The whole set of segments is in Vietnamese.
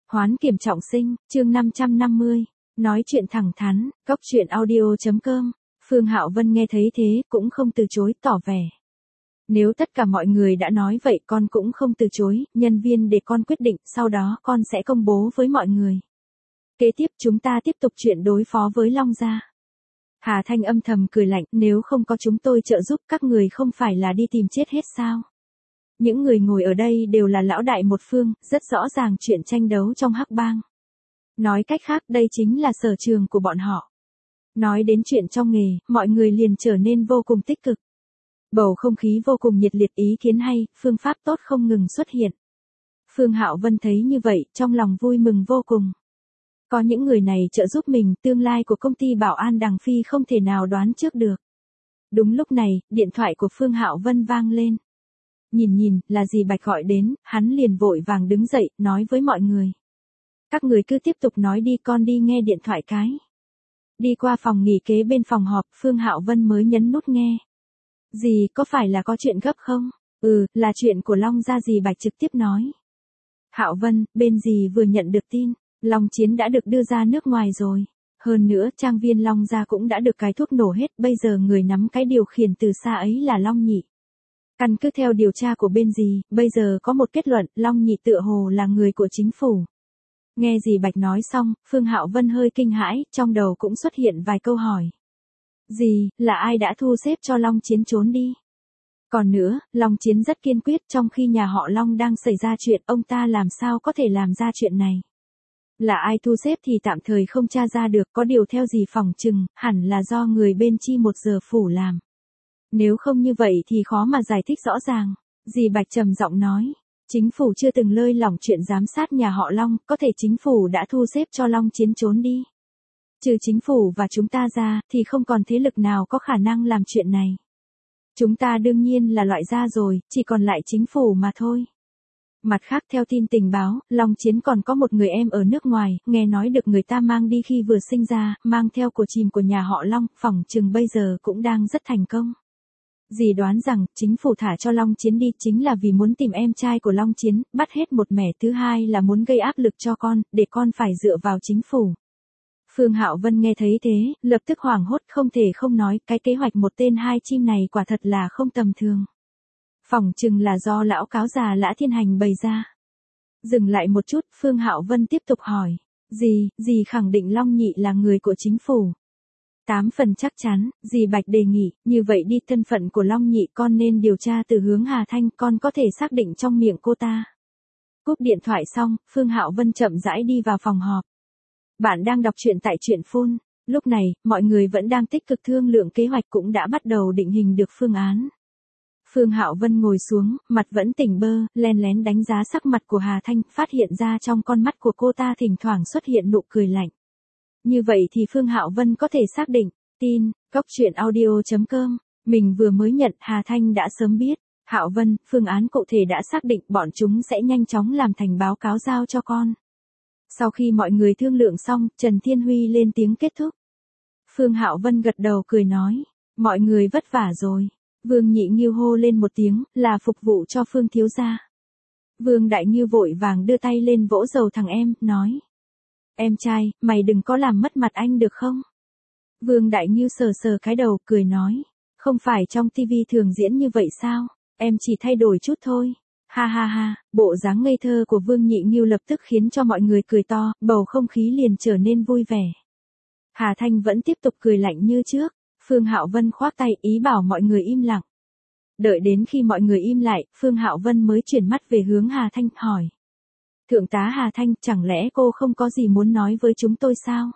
Hoán kiểm trọng sinh, chương 550, nói chuyện thẳng thắn, cóc truyện audio.com. Phương Hạo Vân nghe thấy thế, cũng không từ chối, tỏ vẻ. Nếu tất cả mọi người đã nói vậy con cũng không từ chối, nhân viên để con quyết định, sau đó con sẽ công bố với mọi người. Kế tiếp chúng ta tiếp tục chuyện đối phó với Long Gia. Hà Thanh âm thầm cười lạnh, nếu không có chúng tôi trợ giúp các người không phải là đi tìm chết hết sao? Những người ngồi ở đây đều là lão đại một phương, rất rõ ràng chuyện tranh đấu trong Hắc Bang. Nói cách khác đây chính là sở trường của bọn họ. Nói đến chuyện trong nghề, mọi người liền trở nên vô cùng tích cực. Bầu không khí vô cùng nhiệt liệt, ý kiến hay, phương pháp tốt không ngừng xuất hiện. Phương Hạo Vân thấy như vậy, trong lòng vui mừng vô cùng. Có những người này trợ giúp mình, tương lai của công ty bảo an Đằng Phi không thể nào đoán trước được. Đúng lúc này, điện thoại của Phương Hạo Vân vang lên. Nhìn, là dì Bạch gọi đến, hắn liền vội vàng đứng dậy, nói với mọi người. Các người cứ tiếp tục nói đi, con đi nghe điện thoại cái. Đi qua phòng nghỉ kế bên phòng họp, Phương Hạo Vân mới nhấn nút nghe. Dì, có phải là có chuyện gấp không? Là chuyện của Long Gia, dì Bạch trực tiếp nói. Hạo Vân, bên dì vừa nhận được tin, Long Chiến đã được đưa ra nước ngoài rồi. Hơn nữa, trang viên Long Gia cũng đã được cái thuốc nổ hết, bây giờ người nắm cái điều khiển từ xa ấy là Long Nhị. Căn cứ theo điều tra của bên dì, bây giờ có một kết luận, Long Nhị tựa hồ là người của chính phủ. Nghe dì Bạch nói xong, Phương Hạo Vân hơi kinh hãi, trong đầu cũng xuất hiện vài câu hỏi. Dì, là ai đã thu xếp cho Long Chiến trốn đi? Còn nữa, Long Chiến rất kiên quyết, trong khi nhà họ Long đang xảy ra chuyện, ông ta làm sao có thể làm ra chuyện này? Là ai thu xếp thì tạm thời không tra ra được, có điều theo dì phỏng chừng, hẳn là do người bên chi 1 giờ phủ làm. Nếu không như vậy thì khó mà giải thích rõ ràng. Dì Bạch trầm giọng nói, chính phủ chưa từng lơi lỏng chuyện giám sát nhà họ Long, có thể chính phủ đã thu xếp cho Long Chiến trốn đi. Trừ chính phủ và chúng ta ra, thì không còn thế lực nào có khả năng làm chuyện này. Chúng ta đương nhiên là loại ra rồi, chỉ còn lại chính phủ mà thôi. Mặt khác theo tin tình báo, Long Chiến còn có một người em ở nước ngoài, nghe nói được người ta mang đi khi vừa sinh ra, mang theo của chìm của nhà họ Long, phỏng chừng bây giờ cũng đang rất thành công. Dì đoán rằng, chính phủ thả cho Long Chiến đi chính là vì muốn tìm em trai của Long Chiến, bắt hết một mẻ, thứ hai là muốn gây áp lực cho con, để con phải dựa vào chính phủ. Phương Hạo Vân nghe thấy thế, lập tức hoảng hốt, không thể không nói, cái kế hoạch một tên hai chim này quả thật là không tầm thường. Phỏng chừng là do lão cáo già Lã Thiên Hành bày ra. Dừng lại một chút, Phương Hạo Vân tiếp tục hỏi, dì khẳng định Long Nhị là người của chính phủ. 8 phần chắc chắn, dì Bạch đề nghị, như vậy đi, thân phận của Long Nhị con nên điều tra từ hướng Hà Thanh, con có thể xác định trong miệng cô ta. Cúp điện thoại xong, Phương Hạo Vân chậm rãi đi vào phòng họp. Bạn đang đọc truyện tại truyện Phun. Lúc này, mọi người vẫn đang tích cực thương lượng kế hoạch, cũng đã bắt đầu định hình được phương án. Phương Hạo Vân ngồi xuống, mặt vẫn tỉnh bơ, len lén đánh giá sắc mặt của Hà Thanh, phát hiện ra trong con mắt của cô ta thỉnh thoảng xuất hiện nụ cười lạnh. Như vậy thì Phương Hạo Vân có thể xác định, tin, cóc truyện audio.com, mình vừa mới nhận, Hà Thanh đã sớm biết. Hạo Vân, phương án cụ thể đã xác định, bọn chúng sẽ nhanh chóng làm thành báo cáo giao cho con. Sau khi mọi người thương lượng xong, Trần Thiên Huy lên tiếng kết thúc. Phương Hạo Vân gật đầu cười nói, mọi người vất vả rồi. Vương Nhị Nghiêu hô lên một tiếng, là phục vụ cho Phương thiếu gia. Vương Đại Nghiêu vội vàng đưa tay lên vỗ dầu thằng em, nói. Em trai, mày đừng có làm mất mặt anh được không? Vương Đại Nghiêu sờ sờ cái đầu, cười nói. Không phải trong tivi thường diễn như vậy sao? Em chỉ thay đổi chút thôi. Ha ha ha, bộ dáng ngây thơ của Vương Nhị Nghiêu lập tức khiến cho mọi người cười to, bầu không khí liền trở nên vui vẻ. Hà Thanh vẫn tiếp tục cười lạnh như trước. Phương Hạo Vân khoác tay ý bảo mọi người im lặng. Đợi đến khi mọi người im lại, Phương Hạo Vân mới chuyển mắt về hướng Hà Thanh, hỏi. Thượng tá Hà Thanh, chẳng lẽ cô không có gì muốn nói với chúng tôi sao?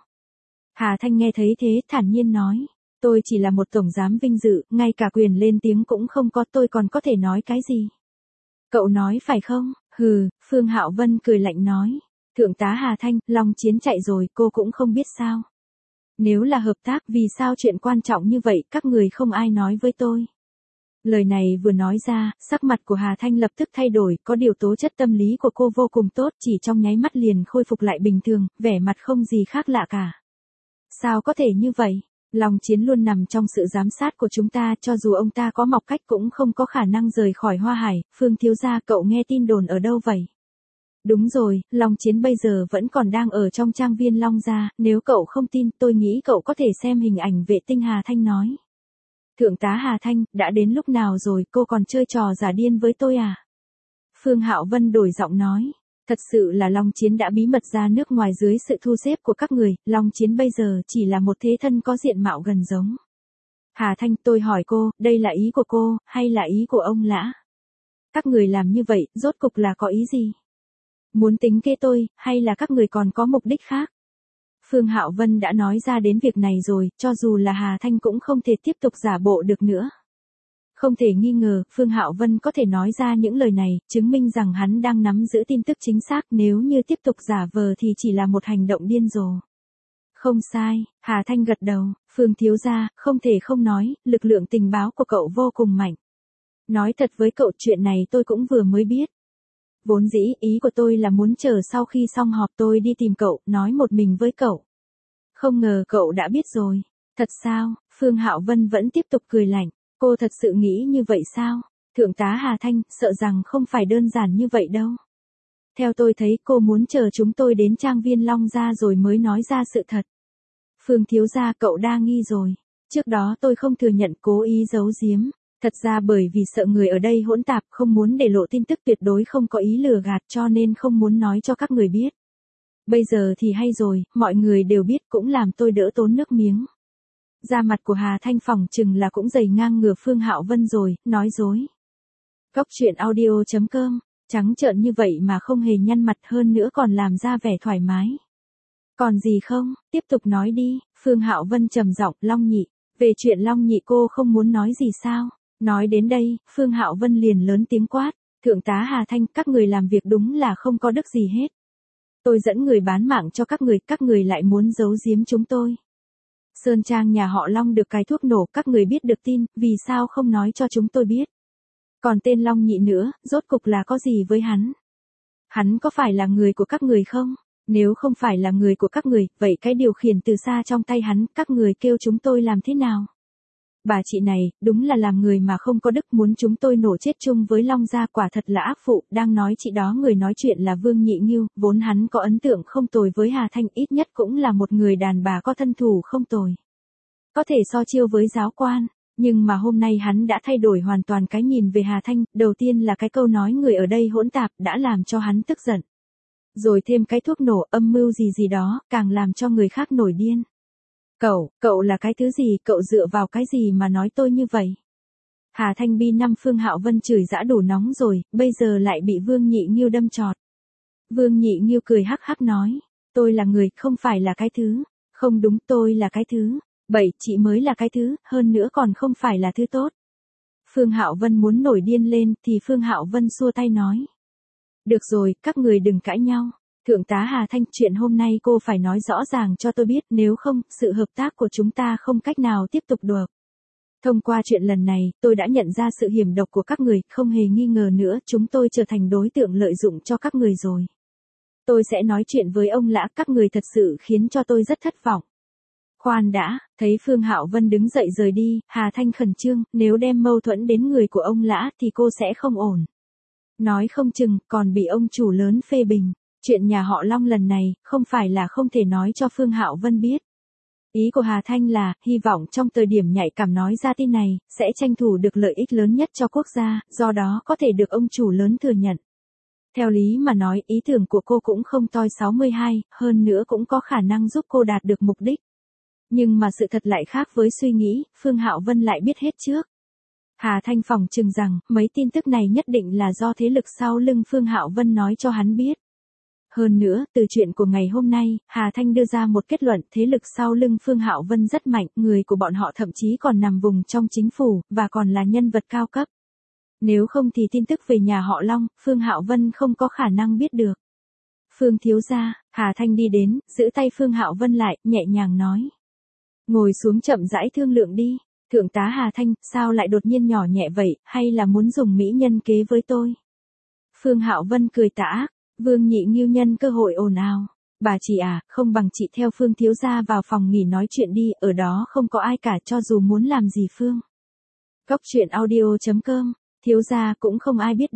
Hà Thanh nghe thấy thế, thản nhiên nói. Tôi chỉ là một tổng giám vinh dự, ngay cả quyền lên tiếng cũng không có, tôi còn có thể nói cái gì? Cậu nói phải không? Phương Hạo Vân cười lạnh nói. Thượng tá Hà Thanh, Long Chiến chạy rồi, cô cũng không biết sao? Nếu là hợp tác, vì sao chuyện quan trọng như vậy, các người không ai nói với tôi? Lời này vừa nói ra, sắc mặt của Hà Thanh lập tức thay đổi, có điều tố chất tâm lý của cô vô cùng tốt, chỉ trong nháy mắt liền khôi phục lại bình thường, vẻ mặt không gì khác lạ cả. Sao có thể như vậy? Long Chiến luôn nằm trong sự giám sát của chúng ta, cho dù ông ta có mọc cách cũng không có khả năng rời khỏi Hoa Hải. Phương thiếu gia, cậu nghe tin đồn ở đâu vậy? Đúng rồi, Long Chiến bây giờ vẫn còn đang ở trong trang viên Long gia, nếu cậu không tin, tôi nghĩ cậu có thể xem hình ảnh vệ tinh. Hà Thanh nói. Thượng tá Hà Thanh, đã đến lúc nào rồi, cô còn chơi trò giả điên với tôi à? Phương Hạo Vân đổi giọng nói. Thật sự là Long Chiến đã bí mật ra nước ngoài dưới sự thu xếp của các người, Long Chiến bây giờ chỉ là một thế thân có diện mạo gần giống. Hà Thanh, tôi hỏi cô, đây là ý của cô, hay là ý của ông Lã? Các người làm như vậy, rốt cục là có ý gì? Muốn tính kế tôi, hay là các người còn có mục đích khác? Phương Hạo Vân đã nói ra đến việc này rồi, cho dù là Hà Thanh cũng không thể tiếp tục giả bộ được nữa. Không thể nghi ngờ, Phương Hạo Vân có thể nói ra những lời này, chứng minh rằng hắn đang nắm giữ tin tức chính xác, nếu như tiếp tục giả vờ thì chỉ là một hành động điên rồ. Không sai, Hà Thanh gật đầu, Phương thiếu gia, không thể không nói, lực lượng tình báo của cậu vô cùng mạnh. Nói thật với cậu, chuyện này tôi cũng vừa mới biết. Vốn dĩ, ý của tôi là muốn chờ sau khi xong họp tôi đi tìm cậu, nói một mình với cậu. Không ngờ cậu đã biết rồi. Thật sao? Phương Hạo Vân vẫn tiếp tục cười lạnh. Cô thật sự nghĩ như vậy sao? Thượng tá Hà Thanh, sợ rằng không phải đơn giản như vậy đâu. Theo tôi thấy cô muốn chờ chúng tôi đến trang viên Long gia rồi mới nói ra sự thật. Phương thiếu gia, cậu đa nghi rồi. Trước đó tôi không thừa nhận, cố ý giấu giếm. Thật ra bởi vì sợ người ở đây hỗn tạp, không muốn để lộ tin tức, tuyệt đối không có ý lừa gạt, cho nên không muốn nói cho các người biết. Bây giờ thì hay rồi, mọi người đều biết, cũng làm tôi đỡ tốn nước miếng. Da mặt của Hà Thanh phỏng chừng là cũng dày ngang ngửa Phương Hạo Vân rồi, nói dối. Góc truyện audio.com, trắng trợn như vậy mà không hề nhăn mặt, hơn nữa còn làm ra vẻ thoải mái. Còn gì không, tiếp tục nói đi. Phương Hạo Vân trầm giọng, Long Nhị, về chuyện Long Nhị cô không muốn nói gì sao? Nói đến đây, Phương Hạo Vân liền lớn tiếng quát, Thượng tá Hà Thanh, các người làm việc đúng là không có đức gì hết. Tôi dẫn người bán mạng cho các người lại muốn giấu giếm chúng tôi. Sơn trang nhà họ Long được cái thuốc nổ, các người biết được tin, vì sao không nói cho chúng tôi biết? Còn tên Long Nhị nữa, rốt cục là có gì với hắn? Hắn có phải là người của các người không? Nếu không phải là người của các người, vậy cái điều khiển từ xa trong tay hắn, các người kêu chúng tôi làm thế nào? Bà chị này, đúng là làm người mà không có đức, muốn chúng tôi nổ chết chung với Long gia, quả thật là ác phụ. Đang nói chị đó, người nói chuyện là Vương Nhị Nghiêu, vốn hắn có ấn tượng không tồi với Hà Thanh, ít nhất cũng là một người đàn bà có thân thủ không tồi. Có thể so chiêu với giáo quan, nhưng mà hôm nay hắn đã thay đổi hoàn toàn cái nhìn về Hà Thanh, đầu tiên là cái câu nói người ở đây hỗn tạp đã làm cho hắn tức giận. Rồi thêm cái thuốc nổ, âm mưu gì đó, càng làm cho người khác nổi điên. Cậu là cái thứ gì, cậu dựa vào cái gì mà nói tôi như vậy? Hà Thanh bi năm Phương Hạo Vân chửi dã đủ nóng rồi, bây giờ lại bị Vương Nhị Nghiêu đâm chọt. Vương Nhị Nghiêu cười hắc hắc nói, tôi là người, không phải là cái thứ. Không đúng, tôi là cái thứ. Bậy, chị mới là cái thứ, hơn nữa còn không phải là thứ tốt. Phương Hạo Vân muốn nổi điên lên, thì Phương Hạo Vân xua tay nói. Được rồi, các người đừng cãi nhau. Thượng tá Hà Thanh, chuyện hôm nay cô phải nói rõ ràng cho tôi biết, nếu không, sự hợp tác của chúng ta không cách nào tiếp tục được. Thông qua chuyện lần này, tôi đã nhận ra sự hiểm độc của các người, không hề nghi ngờ nữa, chúng tôi trở thành đối tượng lợi dụng cho các người rồi. Tôi sẽ nói chuyện với ông Lã, các người thật sự khiến cho tôi rất thất vọng. Khoan đã, thấy Phương Hạo Vân đứng dậy rời đi, Hà Thanh khẩn trương, nếu đem mâu thuẫn đến người của ông Lã thì cô sẽ không ổn. Nói không chừng, còn bị ông chủ lớn phê bình. Chuyện nhà họ Long lần này, không phải là không thể nói cho Phương Hạo Vân biết. Ý của Hà Thanh là, hy vọng trong thời điểm nhạy cảm nói ra tin này, sẽ tranh thủ được lợi ích lớn nhất cho quốc gia, do đó có thể được ông chủ lớn thừa nhận. Theo lý mà nói, ý tưởng của cô cũng không toi 62, hơn nữa cũng có khả năng giúp cô đạt được mục đích. Nhưng mà sự thật lại khác với suy nghĩ, Phương Hạo Vân lại biết hết trước. Hà Thanh phỏng chừng rằng, mấy tin tức này nhất định là do thế lực sau lưng Phương Hạo Vân nói cho hắn biết. Hơn nữa, từ chuyện của ngày hôm nay, Hà Thanh đưa ra một kết luận, thế lực sau lưng Phương Hạo Vân rất mạnh, người của bọn họ thậm chí còn nằm vùng trong chính phủ, và còn là nhân vật cao cấp. Nếu không thì tin tức về nhà họ Long, Phương Hạo Vân không có khả năng biết được. Phương thiếu gia, Hà Thanh đi đến, giữ tay Phương Hạo Vân lại, nhẹ nhàng nói. Ngồi xuống chậm rãi thương lượng đi. Thượng tá Hà Thanh, sao lại đột nhiên nhỏ nhẹ vậy, hay là muốn dùng mỹ nhân kế với tôi? Phương Hạo Vân cười tà ác, Vương Nhị Nghiêu nhân cơ hội ồn ào. Bà chị à, không bằng chị theo Phương thiếu gia vào phòng nghỉ nói chuyện đi, ở đó không có ai cả, cho dù muốn làm gì Phương. Góc truyện audio.com, thiếu gia cũng không ai biết đâu.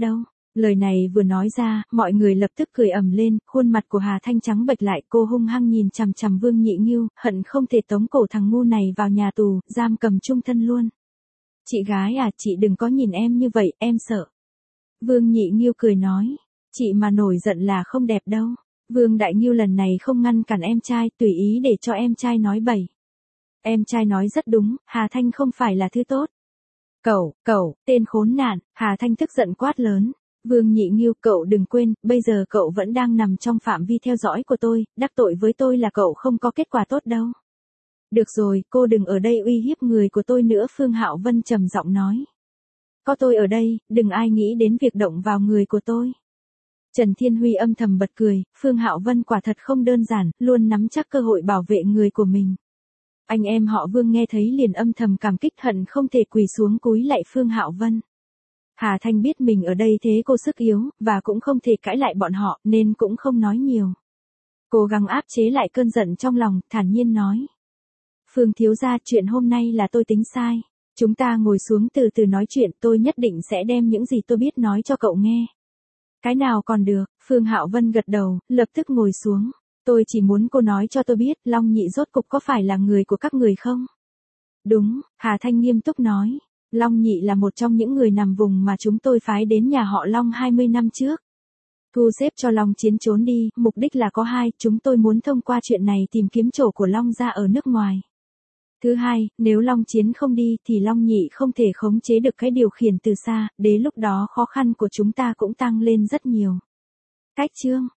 Lời này vừa nói ra, mọi người lập tức cười ầm lên, khuôn mặt của Hà Thanh trắng bệch lại, cô hung hăng nhìn chằm chằm Vương Nhị Nghiêu, hận không thể tống cổ thằng ngu này vào nhà tù, giam cầm chung thân luôn. Chị gái à, chị đừng có nhìn em như vậy, em sợ. Vương Nhị Nghiêu cười nói, chị mà nổi giận là không đẹp đâu. Vương Đại Nghiêu lần này không ngăn cản em trai, tùy ý để cho em trai nói bậy. Em trai nói rất đúng, Hà Thanh không phải là thứ tốt. Cậu, tên khốn nạn, Hà Thanh tức giận quát lớn. Vương Nhị Nghiêu, cậu đừng quên, bây giờ cậu vẫn đang nằm trong phạm vi theo dõi của tôi, đắc tội với tôi là cậu không có kết quả tốt đâu. Được rồi, cô đừng ở đây uy hiếp người của tôi nữa, Phương Hạo Vân trầm giọng nói. Có tôi ở đây, đừng ai nghĩ đến việc động vào người của tôi. Trần Thiên Huy âm thầm bật cười, Phương Hạo Vân quả thật không đơn giản, luôn nắm chắc cơ hội bảo vệ người của mình. Anh em họ Vương nghe thấy liền âm thầm cảm kích, hận không thể quỳ xuống cúi lạy Phương Hạo Vân. Hà Thanh biết mình ở đây thế cô sức yếu, và cũng không thể cãi lại bọn họ, nên cũng không nói nhiều. Cố gắng áp chế lại cơn giận trong lòng, thản nhiên nói. Phương thiếu gia, chuyện hôm nay là tôi tính sai. Chúng ta ngồi xuống từ từ nói chuyện, tôi nhất định sẽ đem những gì tôi biết nói cho cậu nghe. Cái nào còn được, Phương Hạo Vân gật đầu, lập tức ngồi xuống. Tôi chỉ muốn cô nói cho tôi biết, Long Nhị rốt cục có phải là người của các người không? Đúng, Hà Thanh nghiêm túc nói. Long Nhị là một trong những người nằm vùng mà chúng tôi phái đến nhà họ Long 20 năm trước. Thu xếp cho Long Chiến trốn đi, mục đích là có hai, chúng tôi muốn thông qua chuyện này tìm kiếm chỗ của Long gia ở nước ngoài. Thứ hai, nếu Long Chiến không đi thì Long Nhị không thể khống chế được cái điều khiển từ xa, đến lúc đó khó khăn của chúng ta cũng tăng lên rất nhiều. Cách chương